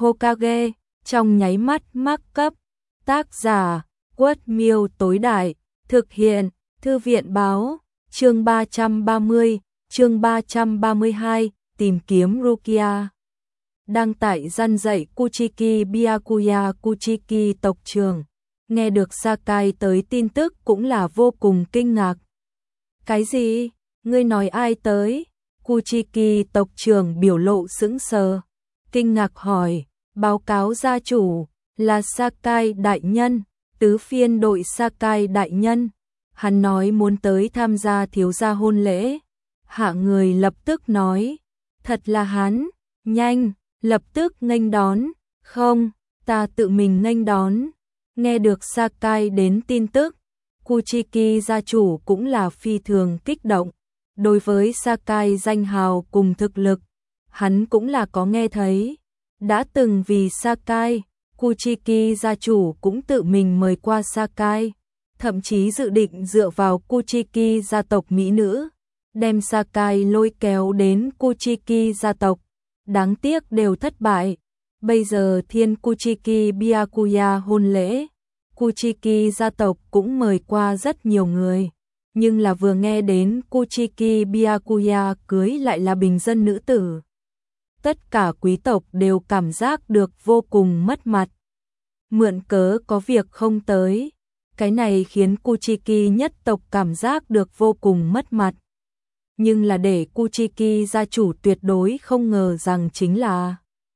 Hokage, trong nháy mắt mắc cấp. Tác giả, Quất Miêu tối đại, thực hiện, Thư viện báo, chương 330, chương 332, tìm kiếm Rukia. Đăng tại gian dạy Kuchiki Byakuya Kuchiki tộc trưởng. Nghe được Sakai tới tin tức cũng là vô cùng kinh ngạc. Cái gì? Ngươi nói ai tới? Kuchiki tộc trưởng biểu lộ sững sờ, kinh ngạc hỏi, báo cáo gia chủ, là Sakai đại nhân, tứ phiên đội Sakai đại nhân. Hắn nói muốn tới tham gia thiếu gia hôn lễ. Hạ người lập tức nói, thật là hắn, nhanh, lập tức nghênh đón. Không, ta tự mình nghênh đón. Nghe được Sakai đến tin tức, Kuchiki gia chủ cũng là phi thường kích động. Đối với Sakai danh hào cùng thực lực, hắn cũng là có nghe thấy. Đã từng vì Sakai, Kuchiki gia chủ cũng tự mình mời qua Sakai, thậm chí dự định dựa vào Kuchiki gia tộc mỹ nữ, đem Sakai lôi kéo đến Kuchiki gia tộc. Đáng tiếc đều thất bại. Bây giờ thiên Kuchiki Byakuya hôn lễ, Kuchiki gia tộc cũng mời qua rất nhiều người. Nhưng là vừa nghe đến Kuchiki Byakuya cưới lại là bình dân nữ tử, tất cả quý tộc đều cảm giác được vô cùng mất mặt. Mượn cớ có việc không tới, cái này khiến Kuchiki nhất tộc cảm giác được vô cùng mất mặt. Nhưng là để Kuchiki gia chủ tuyệt đối không ngờ rằng chính là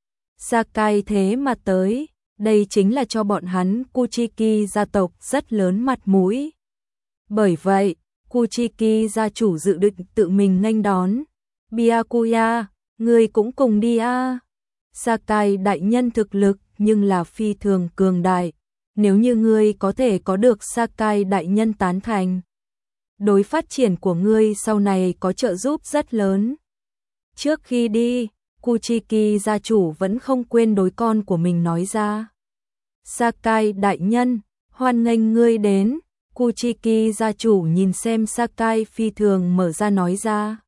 Sakai thế mà tới, đây chính là cho bọn hắn Kuchiki gia tộc rất lớn mặt mũi. Bởi vậy, Kuchiki gia chủ dự định tự mình nghênh đón. Byakuya, ngươi cũng cùng đi a. Sakai đại nhân thực lực nhưng là phi thường cường đại. Nếu như ngươi có thể có được Sakai đại nhân tán thành, đối phát triển của ngươi sau này có trợ giúp rất lớn. Trước khi đi, Kuchiki gia chủ vẫn không quên đối con của mình nói ra. Sakai đại nhân, hoan nghênh ngươi đến. Kuchiki gia chủ nhìn xem Sakai phi thường mở ra nói ra.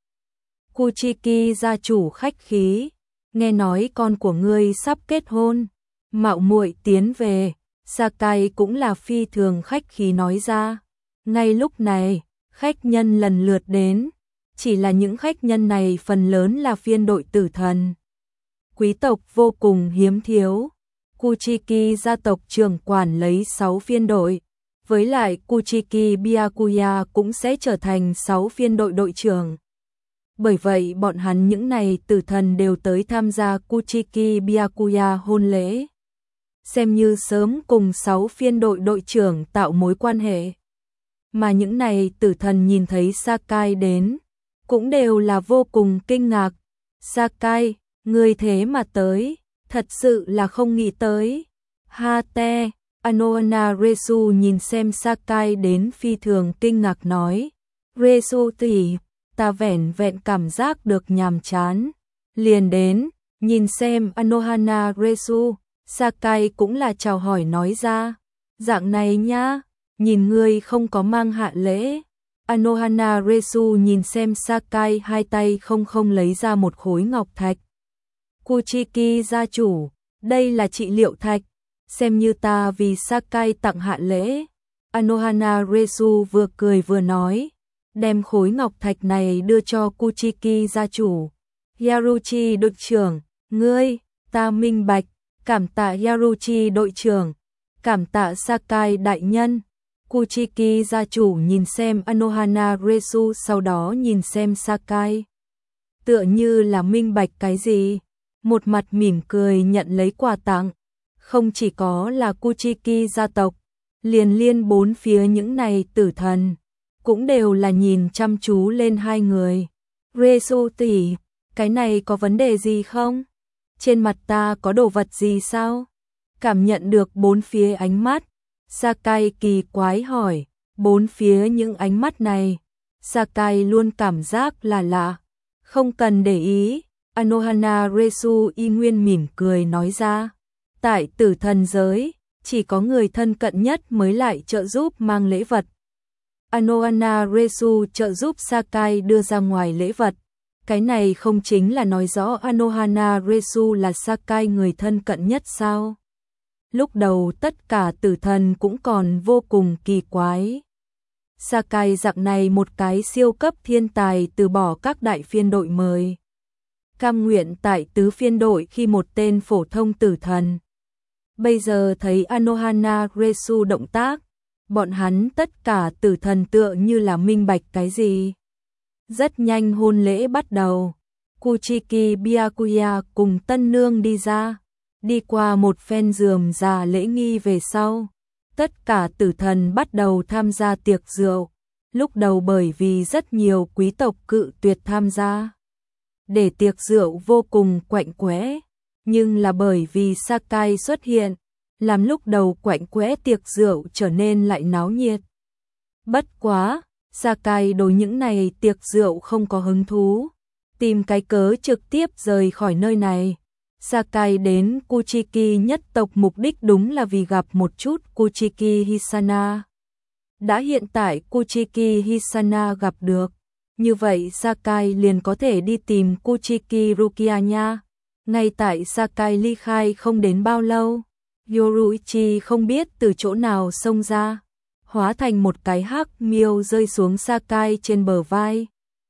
Kuchiki gia chủ khách khí, nghe nói con của ngươi sắp kết hôn, mạo muội tiến về. Sakai cũng là phi thường khách khí nói ra. Ngay lúc này, khách nhân lần lượt đến, chỉ là những khách nhân này phần lớn là phiên đội tử thần. Quý tộc vô cùng hiếm thiếu. Kuchiki gia tộc trưởng quản lấy 6 phiên đội, với lại Kuchiki Byakuya cũng sẽ trở thành 6 phiên đội đội trưởng. Bởi vậy bọn hắn những này tử thần đều tới tham gia Kuchiki Byakuya hôn lễ, xem như sớm cùng 6 phiên đội đội trưởng tạo mối quan hệ. Mà những này tử thần nhìn thấy Sakai đến, cũng đều là vô cùng kinh ngạc. Sakai, ngươi thế mà tới, thật sự là không nghĩ tới. Hate, Anohana Resu nhìn xem Sakai đến phi thường kinh ngạc nói. Resu tỷ, ta vẻn vẹn cảm giác được nhàm chán. Liền đến, nhìn xem Anohana Resu, Sakai cũng là chào hỏi nói ra. Dạng này nhá, nhìn ngươi không có mang hạ lễ. Anohana Resu nhìn xem Sakai hai tay không lấy ra một khối ngọc thạch. Kuchiki gia chủ, đây là trị liệu thạch, xem như ta vì Sakai tặng hạ lễ. Anohana Resu vừa cười vừa nói, đem khối ngọc thạch này đưa cho Kuchiki gia chủ. Yaruchi đội trưởng, ngươi, ta minh bạch, cảm tạ Yaruchi đội trưởng, cảm tạ Sakai đại nhân. Kuchiki gia chủ nhìn xem Anohana Resu sau đó nhìn xem Sakai. Tựa như là minh bạch cái gì, một mặt mỉm cười nhận lấy quà tặng. Không chỉ có là Kuchiki gia tộc, liền liên bốn phía những này tử thần, cũng đều là nhìn chăm chú lên hai người. Resu tỷ, cái này có vấn đề gì không? Trên mặt ta có đồ vật gì sao? Cảm nhận được bốn phía ánh mắt, Sakai kỳ quái hỏi. Bốn phía những ánh mắt này, Sakai luôn cảm giác là lạ. Không cần để ý, Anohana Resu y nguyên mỉm cười nói ra. Tại tử thần giới, chỉ có người thân cận nhất mới lại trợ giúp mang lễ vật. Anohana Resu trợ giúp Sakai đưa ra ngoài lễ vật. Cái này không chính là nói rõ Anohana Resu là Sakai người thân cận nhất sao? Lúc đầu tất cả tử thần cũng còn vô cùng kỳ quái. Sakai dạng này một cái siêu cấp thiên tài từ bỏ các đại phiên đội mời. Cam nguyện tại tứ phiên đội khi một tên phổ thông tử thần. Bây giờ thấy Anohana Resu động tác, bọn hắn tất cả tử thần tựa như là minh bạch cái gì. Rất nhanh hôn lễ bắt đầu. Kuchiki Byakuya cùng tân nương đi ra. Đi qua một phen rườm rà lễ nghi về sau. Tất cả tử thần bắt đầu tham gia tiệc rượu. Lúc đầu bởi vì rất nhiều quý tộc cự tuyệt tham gia. Để tiệc rượu vô cùng quạnh quẽ. Nhưng là bởi vì Sakai xuất hiện. Làm lúc đầu quạnh quẽ tiệc rượu trở nên lại náo nhiệt. Bất quá, Sakai đối những này tiệc rượu không có hứng thú. Tìm cái cớ trực tiếp rời khỏi nơi này. Sakai đến Kuchiki nhất tộc mục đích đúng là vì gặp một chút Kuchiki Hisana. Đã hiện tại Kuchiki Hisana gặp được. Như vậy Sakai liền có thể đi tìm Kuchiki Rukia nha. Ngay tại Sakai ly khai không đến bao lâu. Yoruichi không biết từ chỗ nào xông ra. Hóa thành một cái hắc miêu rơi xuống Sakai trên bờ vai.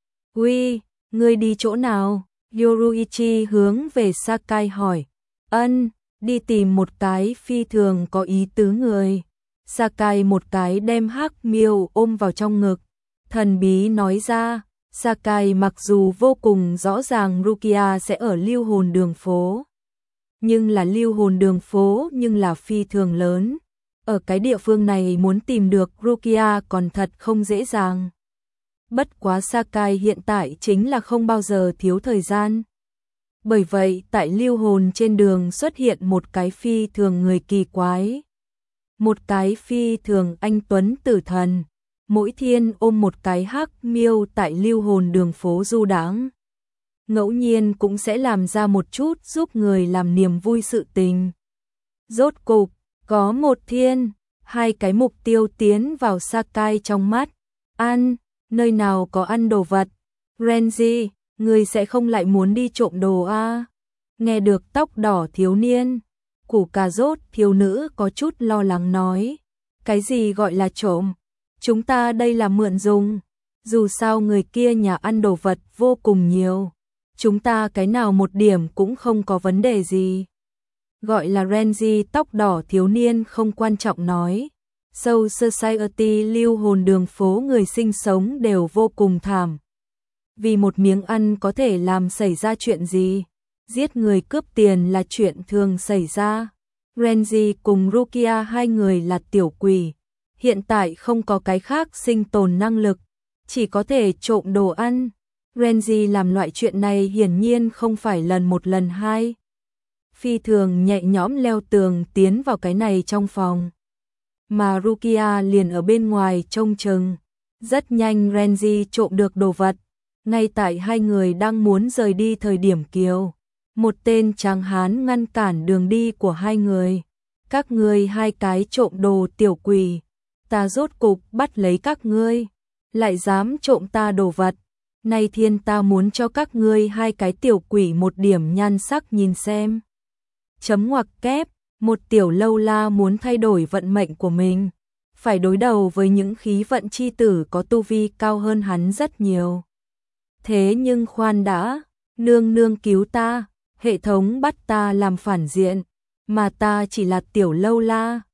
Uy, ngươi đi chỗ nào? Yoruichi hướng về Sakai hỏi. Ân, đi tìm một cái phi thường có ý tứ người. Sakai một cái đem hắc miêu ôm vào trong ngực. Thần bí nói ra, Sakai mặc dù vô cùng rõ ràng Rukia sẽ ở lưu hồn đường phố. Nhưng là lưu hồn đường phố nhưng là phi thường lớn. Ở cái địa phương này muốn tìm được Rukia còn thật không dễ dàng. Bất quá Sakai hiện tại chính là không bao giờ thiếu thời gian. Bởi vậy tại lưu hồn trên đường xuất hiện một cái phi thường người kỳ quái. Một cái phi thường anh tuấn tử thần. Mỗi thiên ôm một cái hắc miêu tại lưu hồn đường phố du đãng. Ngẫu nhiên cũng sẽ làm ra một chút giúp người làm niềm vui sự tình. Rốt cục, có một thiên, hai cái mục tiêu tiến vào Sakai trong mắt. Ăn, nơi nào có ăn đồ vật. Renji, người sẽ không lại muốn đi trộm đồ à? Nghe được tóc đỏ thiếu niên, củ cà rốt thiếu nữ có chút lo lắng nói. Cái gì gọi là trộm? Chúng ta đây là mượn dùng. Dù sao người kia nhà ăn đồ vật vô cùng nhiều. Chúng ta cái nào một điểm cũng không có vấn đề gì. Gọi là Renji tóc đỏ thiếu niên không quan trọng nói. Soul Society lưu hồn đường phố người sinh sống đều vô cùng thảm. Vì một miếng ăn có thể làm xảy ra chuyện gì? Giết người cướp tiền là chuyện thường xảy ra. Renji cùng Rukia hai người là tiểu quỷ. Hiện tại không có cái khác sinh tồn năng lực. Chỉ có thể trộm đồ ăn. Renji làm loại chuyện này hiển nhiên không phải lần một lần hai. Phi thường nhẹ nhõm leo tường tiến vào cái này trong phòng. Mà Rukia liền ở bên ngoài trông chừng. Rất nhanh Renji trộm được đồ vật. Ngay tại hai người đang muốn rời đi thời điểm kiều. Một tên tráng hán ngăn cản đường đi của hai người. Các ngươi hai cái trộm đồ tiểu quỷ. Ta rốt cục bắt lấy các ngươi. Lại dám trộm ta đồ vật. Nay thiên ta muốn cho các ngươi hai cái tiểu quỷ một điểm nhan sắc nhìn xem. Chấm ngoặc kép, một tiểu lâu la muốn thay đổi vận mệnh của mình. Phải đối đầu với những khí vận chi tử có tu vi cao hơn hắn rất nhiều. Thế nhưng khoan đã, nương nương cứu ta, hệ thống bắt ta làm phản diện, mà ta chỉ là tiểu lâu la.